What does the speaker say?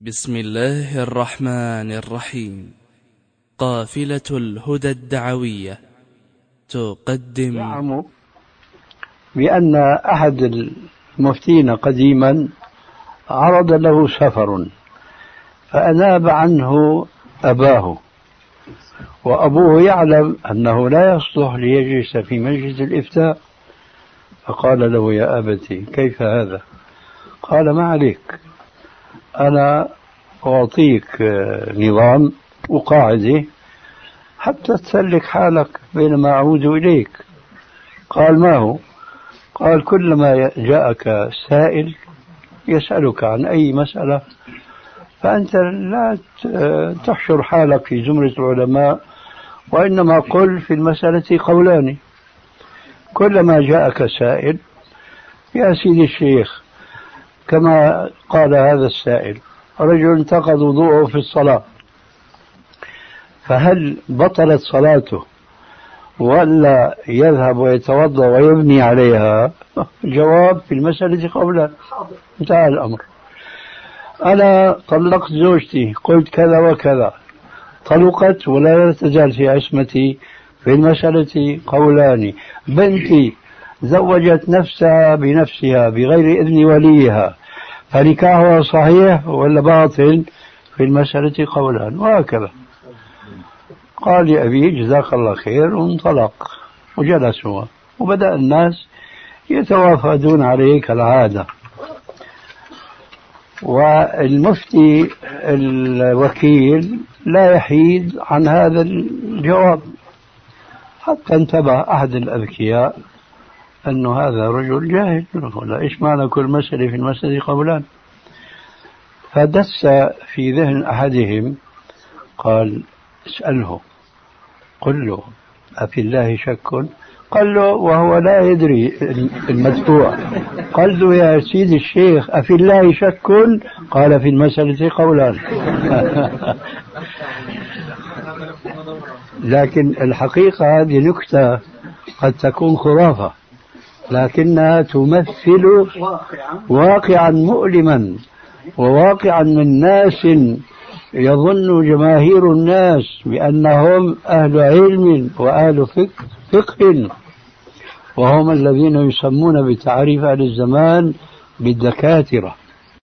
بسم الله الرحمن الرحيم. قافلة الهدى الدعوية تقدم. زعموا بأن أحد المفتين قديما عرض له سفر فأناب عنه أباه، وأبوه يعلم أنه لا يصلح ليجلس في مجلس الإفتاء، فقال له: يا أبتي كيف هذا؟ قال: ما عليك، أنا أعطيك نظام وقاعدة حتى تسلك حالك بينما أعود إليك. قال: ما هو؟ قال: كلما جاءك سائل يسألك عن أي مسألة فأنت لا تحشر حالك في زمرة العلماء، وإنما قل في المسألة قولان. كلما جاءك سائل: يا سيدي الشيخ، كما قال هذا السائل، رجل انتقض وضوءه في الصلاة، فهل بطلت صلاته ولا يذهب ويتوضأ ويبني عليها؟ جواب: في المسألة قولا. انتهى الأمر. أنا طلقت زوجتي، قلت كذا وكذا، طلقت ولا تزال في عصمتي، في المسألة قولان. بنتي زوجت نفسها بنفسها بغير إذن وليها، فنكاحها صحيح ولا باطل؟ في المسألة قولان. وهكذا. قال لأبي: جزاك الله خير، وانطلق وجلسوا، وبدأ الناس يتوافدون عليه كالعادة. والمفتي الوكيل لا يحيد عن هذا الجواب، حتى انتبه أحد الأذكياء أنه هذا رجل جاهل، ولا إيش معنى كل مسألة في المسألة قولان؟ فدس في ذهن أحدهم، قال: اسأله، قل له: أفي الله شك؟ قال له وهو لا يدري المدفوع، قال له: يا سيدي الشيخ، أفي الله شك؟ قال: في المسألة قولان. لكن الحقيقة هذه نكتة قد تكون خرافة، لكنها تمثل واقعا مؤلما، وواقعا من ناس يظن جماهير الناس بأنهم أهل علم وأهل فقه، وهم الذين يسمون بتعريف أهل الزمان بالدكاترة.